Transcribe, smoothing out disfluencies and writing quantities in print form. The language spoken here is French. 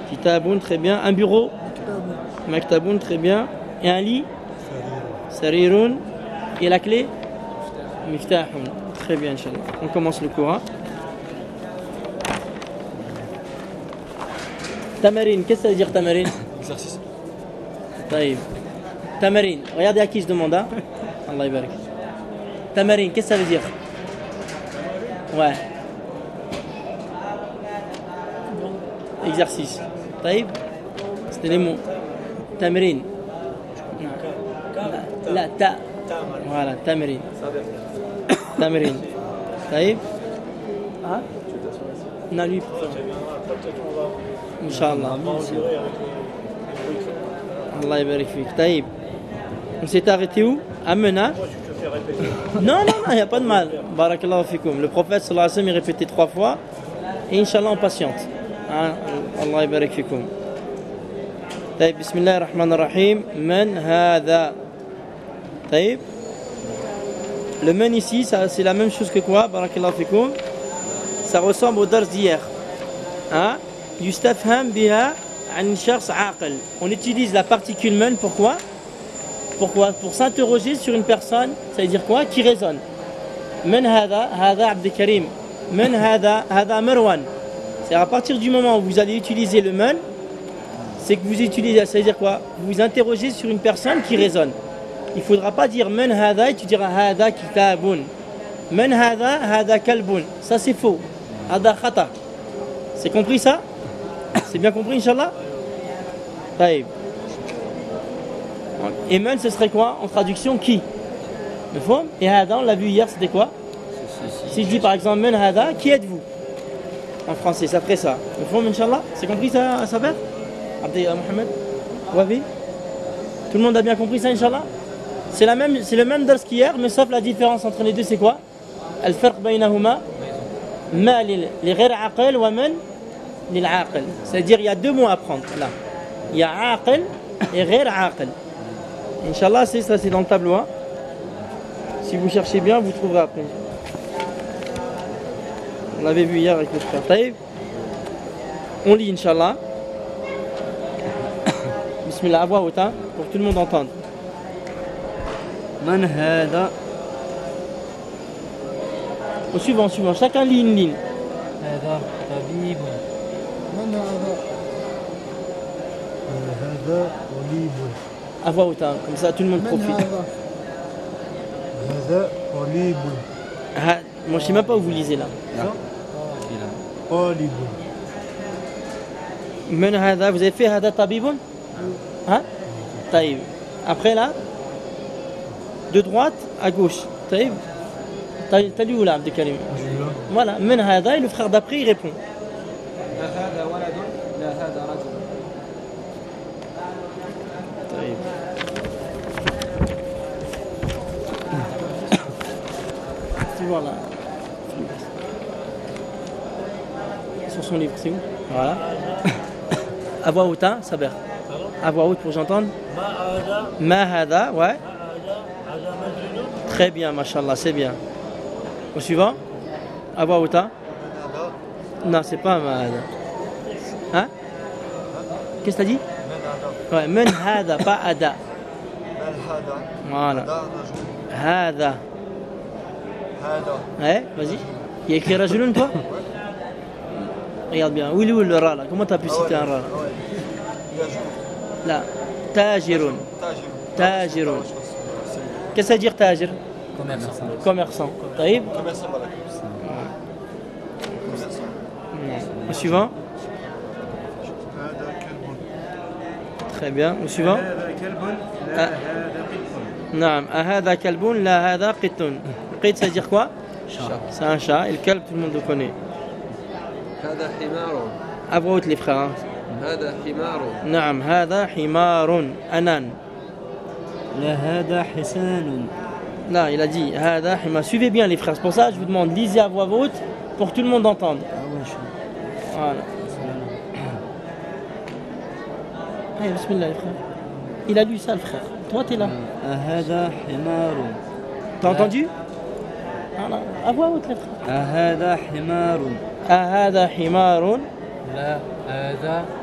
Kitaboun, très bien. Un bureau. Maktaboun, très bien. Et un lit. Sarirun. Et la clé. Miftahun. Très bien, Inch'Allah. On commence le cours. Hein. Tamarin, qu'est-ce que ça veut dire Tamarin? Exercice. Taïb. Tamarin, regardez à qui je demande. Hein. Allah yabarak. Tamarin, qu'est-ce que ça veut dire? Ouais. Exercice. Taïb. C'était les mots. Tamarin. La ta. Voilà, tamarin. Tamarin. Taïb. Hein? Non, lui. Inch'Allah. Allah yabarak fik. Taïb. On s'est arrêté où? À Mena. Non, il n'y a pas de mal. Barakallahu fikoum. Le prophète sallallahu alayhi wa sallam il répétait 3 fois. Et Inch'Allah on patiente. Hein? Allah yabarak fikoum. Taïb. Bismillahir rahmanir rahim. Man hada. Taïb. Le man ici, c'est la même chose que quoi? Barakallahu fikoum. Ça ressemble au dars d'hier. Hein? Yustafham biha an shakhs aqil. On utilise la particule man, pourquoi? Pour s'interroger sur une personne, ça veut dire quoi? Qui raisonne. Man hada, hada Abd Karim. Man hada, hada Marwan. C'est à partir du moment où vous allez utiliser le man, c'est que vous utilisez, ça veut dire quoi? Vous vous interrogez sur une personne qui raisonne. Il ne faudra pas dire man hada et tu diras hada kitabun. Man hada, hada kalbun. Ça c'est faux. Hada khata. C'est compris ça? C'est bien compris, Inch'Allah? Taïb. Et man, ce serait quoi? En traduction, qui? Et hada, on l'a vu hier, c'était quoi? Si je dis par exemple man hada, qui êtes-vous? En français, ça ferait ça. Inch'Allah? C'est compris ça, Saber? Abdi Mohamed? Wabi? Tout le monde a bien compris ça, Inch'Allah? C'est le même dars qu'hier, mais sauf la différence entre les deux, c'est quoi? Al-farq baynahuma ma li ghayr aqil wa man lil aqil. C'est-à-dire il y a 2 mots à prendre là. Il y a aqil et ghayr aqil. Inch'Allah, c'est ça, c'est dans le tableau. Hein. Si vous cherchez bien, vous trouverez après. On l'avait vu hier avec le frère Taïb. On lit, Inch'Allah. Bismillah, à voix haute, hein, pour que tout le monde entende. Man hada. Au suivant, chacun lit une ligne. هذا طبيب. من هذا؟ هذا طبيب. À voix haute, hein, comme ça tout le monde profite. هذا طبيب. Moi je sais même pas où vous lisez là. طالب. Man hada, vous avez fait hada tabibun? Hein? Taïb. Après là, de droite à gauche. Taïb. T'as lu où là, Abd Karim? Voilà, Man hada, et le frère d'après il répond. Voilà. Sur son livre, c'est où? Voilà. À voix haute, hein, Saber. À voix haute pour j'entende. Ma hada, ouais. Très bien, mashallah, c'est bien. Au suivant. À voix haute, hein. Non, c'est pas ma hada. Hein? Qu'est-ce que t'as dit? Ouais, men hada, pas ada. Voilà. Hada. Ouais, vas-y. Il y a écrit Rajulun, toi? Regarde bien. Où est le ra là? Comment tu as pu citer un ra? Là. Tajirun. Tajirun. Qu'est-ce que ça veut dire tajir? Commerçant. Taïb? Au suivant. Très bien. Au suivant. Non. Ahada kalbun, la hada qitun. Qit, ça veut dire quoi? C'est un chat. Et le kalb, tout le monde le connaît. À voix haute, les frères. Naam, hada himarun. Anan. لا هذا حسان. Là, il a dit hada hima. Suivez bien, les frères. C'est pour ça que je vous demande, lisez à voix haute pour que tout le monde entende. Voilà. Allez, bismillah, les frères. Il a lu ça, le frère. Toi, t'es là. هذا حمار. T'as entendu? Voilà. À voix haute, les frères. هذا حمار. هذا حمار. لا هذا